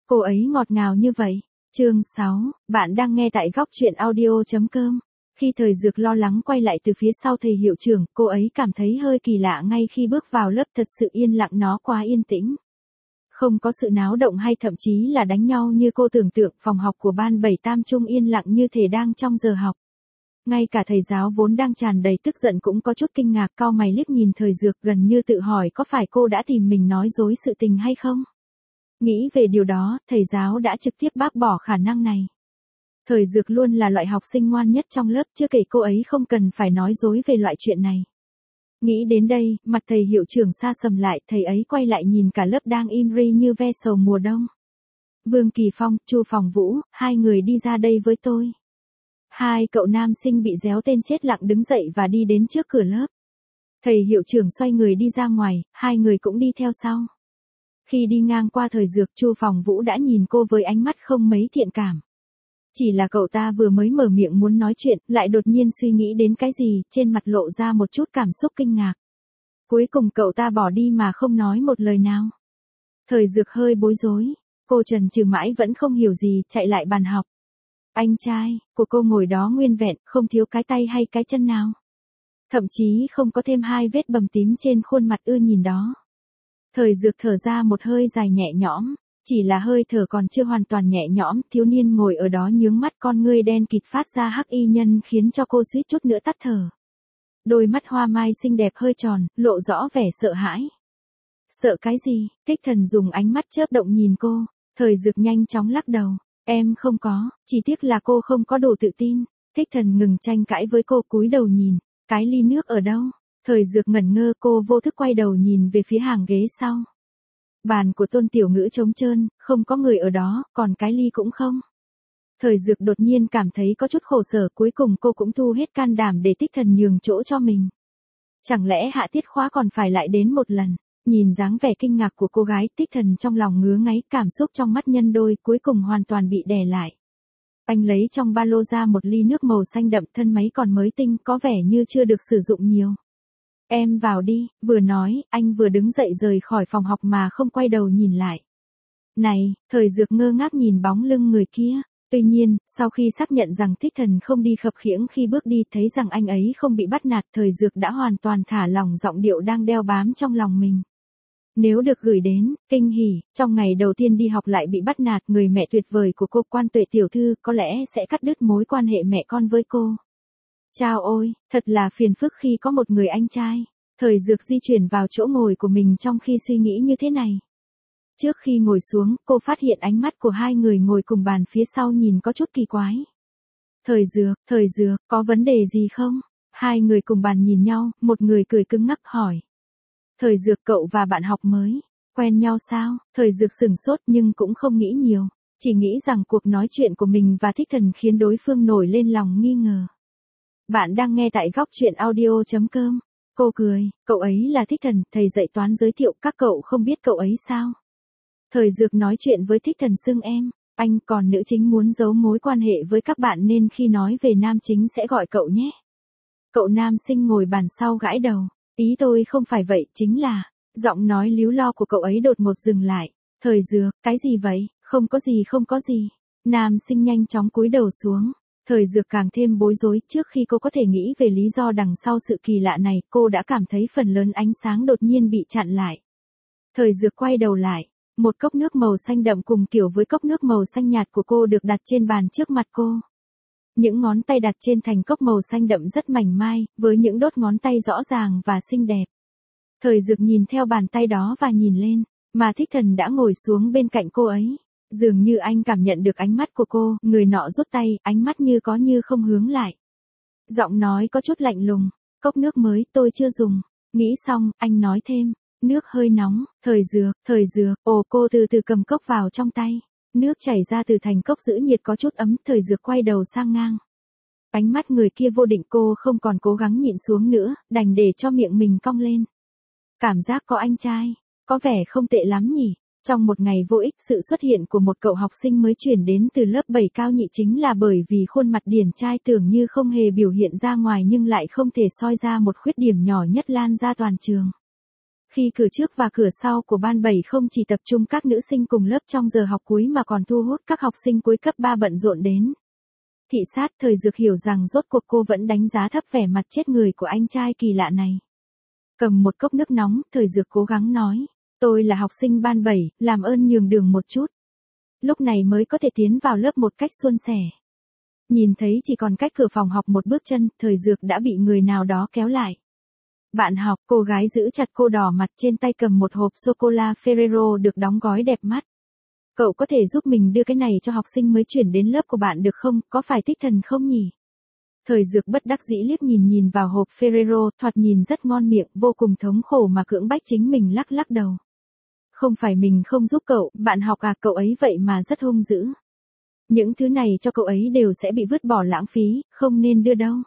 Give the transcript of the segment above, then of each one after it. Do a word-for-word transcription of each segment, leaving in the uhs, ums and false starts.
Cô ấy ngọt ngào như vậy. Chương sáu, bạn đang nghe tại góc truyện audio chấm com. Khi Thời Dược lo lắng quay lại từ phía sau thầy hiệu trưởng, cô ấy cảm thấy hơi kỳ lạ ngay khi bước vào lớp, thật sự yên lặng, nó quá yên tĩnh. Không có sự náo động hay thậm chí là đánh nhau như cô tưởng tượng, phòng học của ban bảy tam trung yên lặng như thể đang trong giờ học. Ngay cả thầy giáo vốn đang tràn đầy tức giận cũng có chút kinh ngạc, cau mày liếc nhìn Thời Dược, gần như tự hỏi có phải cô đã tìm mình nói dối sự tình hay không. Nghĩ về điều đó, thầy giáo đã trực tiếp bác bỏ khả năng này. Thời Dược luôn là loại học sinh ngoan nhất trong lớp, chưa kể cô ấy không cần phải nói dối về loại chuyện này. Nghĩ đến đây, mặt thầy hiệu trưởng sa sầm lại, thầy ấy quay lại nhìn cả lớp đang im ri như ve sầu mùa đông. Vương Kỳ Phong, Chu Phòng Vũ, hai người đi ra đây với tôi. Hai cậu nam sinh bị réo tên chết lặng đứng dậy và đi đến trước cửa lớp. Thầy hiệu trưởng xoay người đi ra ngoài, hai người cũng đi theo sau. Khi đi ngang qua Thời Dược, Chu Phòng Vũ đã nhìn cô với ánh mắt không mấy thiện cảm. Chỉ là cậu ta vừa mới mở miệng muốn nói chuyện, lại đột nhiên suy nghĩ đến cái gì, trên mặt lộ ra một chút cảm xúc kinh ngạc. Cuối cùng cậu ta bỏ đi mà không nói một lời nào. Thời Dược hơi bối rối, cô chần chừ mãi vẫn không hiểu gì, chạy lại bàn học. Anh trai của cô ngồi đó nguyên vẹn, không thiếu cái tay hay cái chân nào. Thậm chí không có thêm hai vết bầm tím trên khuôn mặt ưa nhìn đó. Thời Dược thở ra một hơi dài nhẹ nhõm, chỉ là hơi thở còn chưa hoàn toàn nhẹ nhõm, thiếu niên ngồi ở đó nhướng mắt, con ngươi đen kịt phát ra hắc y nhân khiến cho cô suýt chút nữa tắt thở. Đôi mắt hoa mai xinh đẹp hơi tròn, lộ rõ vẻ sợ hãi. Sợ cái gì? Thích Thần dùng ánh mắt chớp động nhìn cô. Thời Dược nhanh chóng lắc đầu. Em không có, chỉ tiếc là cô không có đủ tự tin. Thích Thần ngừng tranh cãi với cô, cúi đầu nhìn. Cái ly nước ở đâu? Thời Dược ngẩn ngơ, cô vô thức quay đầu nhìn về phía hàng ghế sau. Bàn của Tôn Tiểu Ngữ trống trơn, không có người ở đó, còn cái ly cũng không. Thời Dược đột nhiên cảm thấy có chút khổ sở, cuối cùng cô cũng thu hết can đảm để Thích Thần nhường chỗ cho mình. Chẳng lẽ hạ tiết khóa còn phải lại đến một lần? Nhìn dáng vẻ kinh ngạc của cô gái, Thích Thần trong lòng ngứa ngáy, cảm xúc trong mắt nhân đôi, cuối cùng hoàn toàn bị đè lại. Anh lấy trong ba lô ra một ly nước màu xanh đậm, thân máy còn mới tinh, có vẻ như chưa được sử dụng nhiều. Em vào đi, vừa nói, anh vừa đứng dậy rời khỏi phòng học mà không quay đầu nhìn lại. Này, Thời Dược ngơ ngác nhìn bóng lưng người kia. Tuy nhiên, sau khi xác nhận rằng Thích Thần không đi khập khiễng khi bước đi, thấy rằng anh ấy không bị bắt nạt, Thời Dược đã hoàn toàn thả lỏng giọng điệu đang đeo bám trong lòng mình. Nếu được gửi đến, kinh hỉ, trong ngày đầu tiên đi học lại bị bắt nạt, người mẹ tuyệt vời của cô, Quan Tuệ tiểu thư, có lẽ sẽ cắt đứt mối quan hệ mẹ con với cô. Chao ôi, thật là phiền phức khi có một người anh trai. Thời Dược di chuyển vào chỗ ngồi của mình trong khi suy nghĩ như thế này. Trước khi ngồi xuống, cô phát hiện ánh mắt của hai người ngồi cùng bàn phía sau nhìn có chút kỳ quái. Thời Dược, Thời Dược, có vấn đề gì không? Hai người cùng bàn nhìn nhau, một người cười cứng ngắc hỏi. Thời Dược, cậu và bạn học mới, quen nhau sao? Thời Dược sửng sốt nhưng cũng không nghĩ nhiều, chỉ nghĩ rằng cuộc nói chuyện của mình và Thích Thần khiến đối phương nổi lên lòng nghi ngờ. Bạn đang nghe tại góc truyện audio chấm com. Cô cười, cậu ấy là Thích Thần, thầy dạy toán giới thiệu, các cậu không biết cậu ấy sao? Thời Dược nói chuyện với Thích Thần xưng em, anh, còn nữ chính muốn giấu mối quan hệ với các bạn nên khi nói về nam chính sẽ gọi cậu nhé. Cậu nam sinh ngồi bàn sau gãi đầu, ý tôi không phải vậy, chính là, giọng nói líu lo của cậu ấy đột ngột dừng lại. Thời Dược, cái gì vậy? Không có gì, không có gì. Nam sinh nhanh chóng cúi đầu xuống. Thời Dược càng thêm bối rối, trước khi cô có thể nghĩ về lý do đằng sau sự kỳ lạ này, cô đã cảm thấy phần lớn ánh sáng đột nhiên bị chặn lại. Thời Dược quay đầu lại, một cốc nước màu xanh đậm cùng kiểu với cốc nước màu xanh nhạt của cô được đặt trên bàn trước mặt cô. Những ngón tay đặt trên thành cốc màu xanh đậm rất mảnh mai, với những đốt ngón tay rõ ràng và xinh đẹp. Thời Dược nhìn theo bàn tay đó và nhìn lên, mà Thích Thần đã ngồi xuống bên cạnh cô ấy. Dường như anh cảm nhận được ánh mắt của cô, người nọ rút tay, ánh mắt như có như không hướng lại. Giọng nói có chút lạnh lùng, cốc nước mới, tôi chưa dùng. Nghĩ xong, anh nói thêm, nước hơi nóng. Thời Dược, Thời Dược, ồ, cô từ từ cầm cốc vào trong tay. Nước chảy ra từ thành cốc giữ nhiệt có chút ấm, Thời Dược quay đầu sang ngang. Ánh mắt người kia vô định, cô không còn cố gắng nhịn xuống nữa, đành để cho miệng mình cong lên. Cảm giác có anh trai, có vẻ không tệ lắm nhỉ. Trong một ngày vô ích, sự xuất hiện của một cậu học sinh mới chuyển đến từ lớp bảy cao nhị chính là bởi vì khuôn mặt điển trai tưởng như không hề biểu hiện ra ngoài nhưng lại không thể soi ra một khuyết điểm nhỏ nhất lan ra toàn trường. Khi cửa trước và cửa sau của ban bảy không chỉ tập trung các nữ sinh cùng lớp trong giờ học cuối mà còn thu hút các học sinh cuối cấp ba bận rộn đến. Thị sát, Thời Dược hiểu rằng rốt cuộc cô vẫn đánh giá thấp vẻ mặt chết người của anh trai kỳ lạ này. Cầm một cốc nước nóng, Thời Dược cố gắng nói, tôi là học sinh ban bảy, làm ơn nhường đường một chút. Lúc này mới có thể tiến vào lớp một cách suôn sẻ. Nhìn thấy chỉ còn cách cửa phòng học một bước chân, Thời Dược đã bị người nào đó kéo lại. Bạn học, cô gái giữ chặt cô đỏ mặt, trên tay cầm một hộp sô-cô-la Ferrero được đóng gói đẹp mắt. Cậu có thể giúp mình đưa cái này cho học sinh mới chuyển đến lớp của bạn được không, có phải Tích Thần không nhỉ? Thời Dược bất đắc dĩ liếc nhìn nhìn vào hộp Ferrero, thoạt nhìn rất ngon miệng, vô cùng thống khổ mà cưỡng bách chính mình lắc lắc đầu. Không phải mình không giúp cậu, bạn học à, cậu ấy vậy mà rất hung dữ. Những thứ này cho cậu ấy đều sẽ bị vứt bỏ lãng phí, không nên đưa đâu.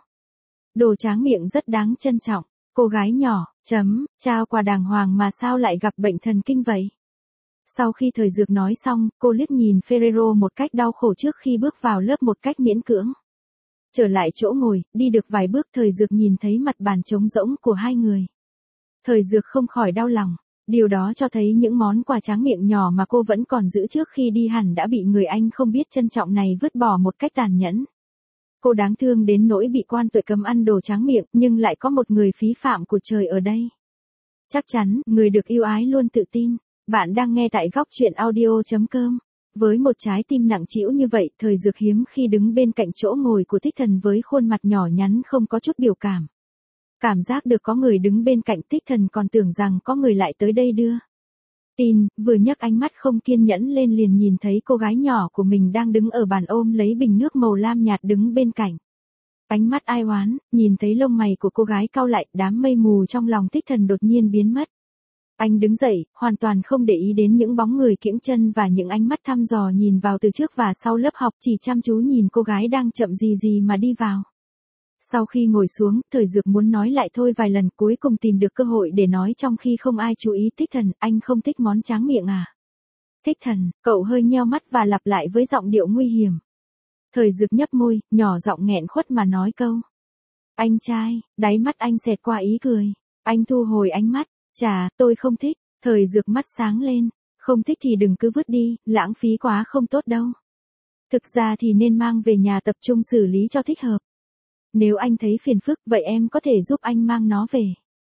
Đồ tráng miệng rất đáng trân trọng. Cô gái nhỏ, chấm, trao quà đàng hoàng mà sao lại gặp bệnh thần kinh vậy? Sau khi Thời Dược nói xong, cô liếc nhìn Ferrero một cách đau khổ trước khi bước vào lớp một cách miễn cưỡng. Trở lại chỗ ngồi, đi được vài bước Thời Dược nhìn thấy mặt bàn trống rỗng của hai người. Thời Dược không khỏi đau lòng. Điều đó cho thấy những món quà tráng miệng nhỏ mà cô vẫn còn giữ trước khi đi hẳn đã bị người anh không biết trân trọng này vứt bỏ một cách tàn nhẫn. Cô đáng thương đến nỗi bị quan tội cấm ăn đồ tráng miệng, nhưng lại có một người phí phạm của trời ở đây. Chắc chắn, người được yêu ái luôn tự tin. Bạn đang nghe tại góc truyện audio chấm com. Với một trái tim nặng trĩu như vậy, Thời Dược hiếm khi đứng bên cạnh chỗ ngồi của Tích Thần với khuôn mặt nhỏ nhắn không có chút biểu cảm. Cảm giác được có người đứng bên cạnh Tích Thần còn tưởng rằng có người lại tới đây đưa tin, vừa nhấc ánh mắt không kiên nhẫn lên liền nhìn thấy cô gái nhỏ của mình đang đứng ở bàn ôm lấy bình nước màu lam nhạt đứng bên cạnh. Ánh mắt ai oán, nhìn thấy lông mày của cô gái cau lại, đám mây mù trong lòng Tích Thần đột nhiên biến mất. Anh đứng dậy, hoàn toàn không để ý đến những bóng người kiễng chân và những ánh mắt thăm dò nhìn vào từ trước và sau lớp học, chỉ chăm chú nhìn cô gái đang chậm gì gì mà đi vào. Sau khi ngồi xuống, Thời Dược muốn nói lại thôi vài lần, cuối cùng tìm được cơ hội để nói trong khi không ai chú ý. Tích Thần, anh không thích món tráng miệng à? Tích Thần, cậu hơi nheo mắt và lặp lại với giọng điệu nguy hiểm. Thời Dược nhấp môi, nhỏ giọng nghẹn khuất mà nói câu. Anh trai, đáy mắt anh xẹt qua ý cười. Anh thu hồi ánh mắt, chà, tôi không thích. Thời Dược mắt sáng lên, không thích thì đừng cứ vứt đi, lãng phí quá không tốt đâu. Thực ra thì nên mang về nhà tập trung xử lý cho thích hợp. Nếu anh thấy phiền phức, vậy em có thể giúp anh mang nó về.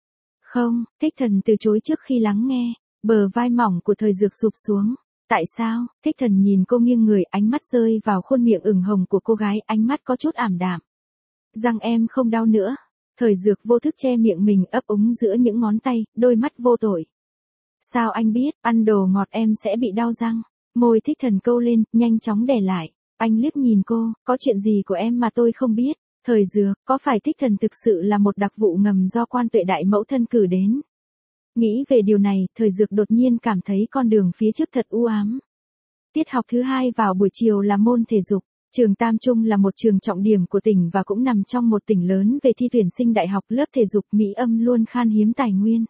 Không, Tích Thần từ chối trước khi lắng nghe, bờ vai mỏng của Thời Dược sụp xuống. Tại sao? Tích Thần nhìn cô nghiêng người, ánh mắt rơi vào khuôn miệng ửng hồng của cô gái, ánh mắt có chút ảm đạm. Răng em không đau nữa. Thời Dược vô thức che miệng mình, ấp úng giữa những ngón tay, đôi mắt vô tội. Sao anh biết, ăn đồ ngọt em sẽ bị đau răng? Môi Tích Thần câu lên, nhanh chóng đè lại. Anh liếc nhìn cô, có chuyện gì của em mà tôi không biết? Thời Dược, có phải Tích Thần thực sự là một đặc vụ ngầm do quan tuệ đại mẫu thân cử đến? Nghĩ về điều này, Thời Dược đột nhiên cảm thấy con đường phía trước thật u ám. Tiết học thứ hai vào buổi chiều là môn thể dục. Trường Tam Trung là một trường trọng điểm của tỉnh và cũng nằm trong một tỉnh lớn về thi tuyển sinh đại học. Lớp thể dục Mỹ Âm luôn khan hiếm tài nguyên.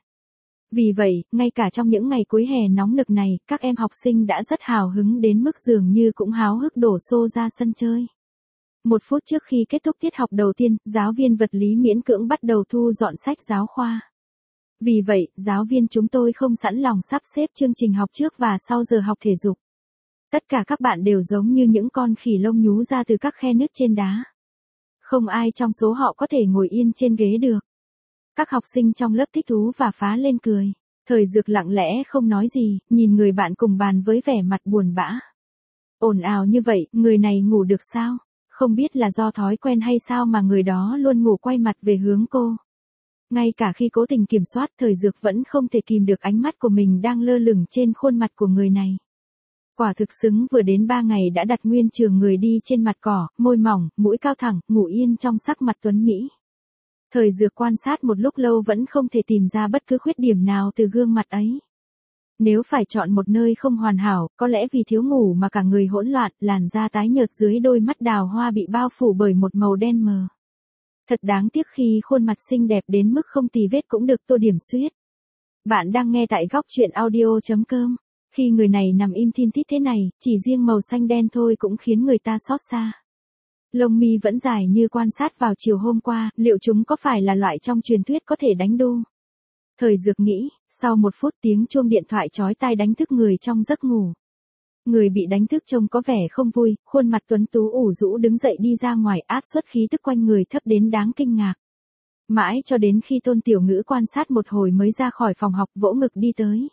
Vì vậy, ngay cả trong những ngày cuối hè nóng nực này, các em học sinh đã rất hào hứng đến mức dường như cũng háo hức đổ xô ra sân chơi. Một phút trước khi kết thúc tiết học đầu tiên, giáo viên vật lý miễn cưỡng bắt đầu thu dọn sách giáo khoa. Vì vậy, giáo viên chúng tôi không sẵn lòng sắp xếp chương trình học trước và sau giờ học thể dục. Tất cả các bạn đều giống như những con khỉ lông nhú ra từ các khe nứt trên đá. Không ai trong số họ có thể ngồi yên trên ghế được. Các học sinh trong lớp thích thú và phá lên cười. Thời Dược lặng lẽ không nói gì, nhìn người bạn cùng bàn với vẻ mặt buồn bã. Ồn ào như vậy, người này ngủ được sao? Không biết là do thói quen hay sao mà người đó luôn ngủ quay mặt về hướng cô. Ngay cả khi cố tình kiểm soát, Thời Dược vẫn không thể kìm được ánh mắt của mình đang lơ lửng trên khuôn mặt của người này. Quả thực xứng vừa đến ba ngày đã đặt nguyên trường người đi trên mặt cỏ, môi mỏng, mũi cao thẳng, ngủ yên trong sắc mặt tuấn Mỹ. Thời Dược quan sát một lúc lâu vẫn không thể tìm ra bất cứ khuyết điểm nào từ gương mặt ấy. Nếu phải chọn một nơi không hoàn hảo, có lẽ vì thiếu ngủ mà cả người hỗn loạn, làn da tái nhợt dưới đôi mắt đào hoa bị bao phủ bởi một màu đen mờ. Thật đáng tiếc khi khuôn mặt xinh đẹp đến mức không tì vết cũng được tô điểm xuyết. Bạn đang nghe tại góc truyện audio chấm com. Khi người này nằm im thin thít thế này, chỉ riêng màu xanh đen thôi cũng khiến người ta xót xa. Lông mi vẫn dài như quan sát vào chiều hôm qua, liệu chúng có phải là loại trong truyền thuyết có thể đánh đu? Thời Dược nghĩ, sau một phút tiếng chuông điện thoại chói tai đánh thức người trong giấc ngủ. Người bị đánh thức trông có vẻ không vui, khuôn mặt tuấn tú ủ rũ đứng dậy đi ra ngoài, áp suất khí tức quanh người thấp đến đáng kinh ngạc. Mãi cho đến khi Tôn Tiểu Ngữ quan sát một hồi mới ra khỏi phòng học vỗ ngực đi tới.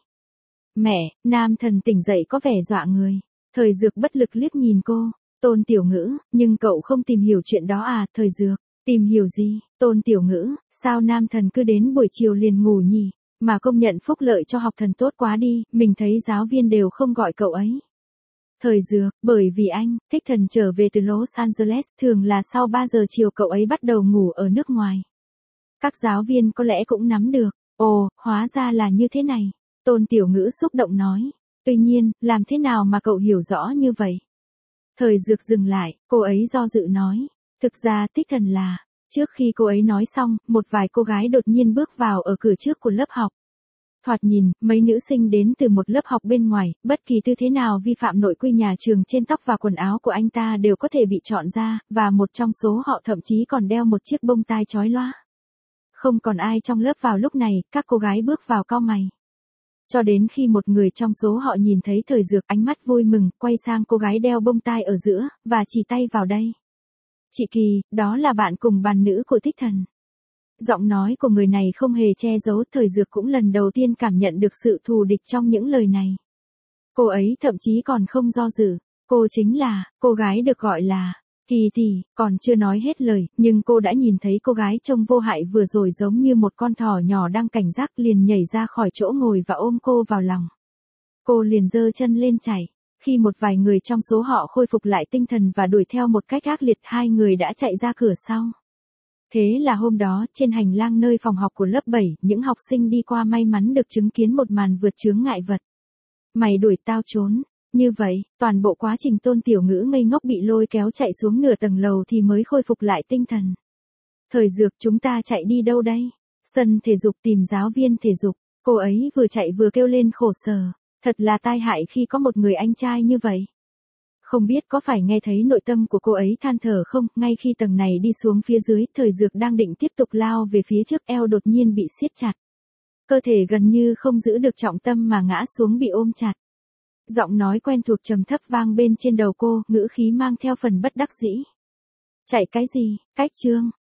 Mẹ, nam thần tỉnh dậy có vẻ dọa người. Thời Dược bất lực liếc nhìn cô. Tôn Tiểu Ngữ, nhưng cậu không tìm hiểu chuyện đó à? Thời Dược, tìm hiểu gì? Tôn Tiểu Ngữ, sao nam thần cứ đến buổi chiều liền ngủ nhỉ? Mà công nhận phúc lợi cho học thần tốt quá đi, mình thấy giáo viên đều không gọi cậu ấy. Thời Dược, bởi vì anh, Thích Thần trở về từ Los Angeles, thường là sau ba giờ chiều cậu ấy bắt đầu ngủ ở nước ngoài. Các giáo viên có lẽ cũng nắm được. Ồ, hóa ra là như thế này. Tôn Tiểu Ngữ xúc động nói. Tuy nhiên, làm thế nào mà cậu hiểu rõ như vậy? Thời Dược dừng lại, cô ấy do dự nói. Thực ra Thích Thần là, trước khi cô ấy nói xong, một vài cô gái đột nhiên bước vào ở cửa trước của lớp học. Thoạt nhìn, mấy nữ sinh đến từ một lớp học bên ngoài, bất kỳ tư thế nào vi phạm nội quy nhà trường trên tóc và quần áo của anh ta đều có thể bị chọn ra, và một trong số họ thậm chí còn đeo một chiếc bông tai chói loa. Không còn ai trong lớp vào lúc này, các cô gái bước vào cau mày. Cho đến khi một người trong số họ nhìn thấy Thời Dược, ánh mắt vui mừng, quay sang cô gái đeo bông tai ở giữa, và chỉ tay vào đây. Chị Kỳ, đó là bạn cùng bàn nữ của Thích Thần. Giọng nói của người này không hề che giấu, Thời Dược cũng lần đầu tiên cảm nhận được sự thù địch trong những lời này. Cô ấy thậm chí còn không do dự, cô chính là, cô gái được gọi là, Kỳ tỷ, còn chưa nói hết lời, nhưng cô đã nhìn thấy cô gái trông vô hại vừa rồi giống như một con thỏ nhỏ đang cảnh giác liền nhảy ra khỏi chỗ ngồi và ôm cô vào lòng. Cô liền giơ chân lên chạy. Khi một vài người trong số họ khôi phục lại tinh thần và đuổi theo một cách ác liệt, hai người đã chạy ra cửa sau. Thế là hôm đó, trên hành lang nơi phòng học của lớp bảy, những học sinh đi qua may mắn được chứng kiến một màn vượt chướng ngại vật. Mày đuổi tao trốn. Như vậy, toàn bộ quá trình Tôn Tiểu Ngữ ngây ngốc bị lôi kéo chạy xuống nửa tầng lầu thì mới khôi phục lại tinh thần. Thời Dược, chúng ta chạy đi đâu đây? Sân thể dục tìm giáo viên thể dục. Cô ấy vừa chạy vừa kêu lên khổ sở. Thật là tai hại khi có một người anh trai như vậy. Không biết có phải nghe thấy nội tâm của cô ấy than thở không, ngay khi tầng này đi xuống phía dưới, Thời Dược đang định tiếp tục lao về phía trước, eo đột nhiên bị siết chặt. Cơ thể gần như không giữ được trọng tâm mà ngã xuống bị ôm chặt. Giọng nói quen thuộc trầm thấp vang bên trên đầu cô, ngữ khí mang theo phần bất đắc dĩ. Chạy cái gì, cách chương,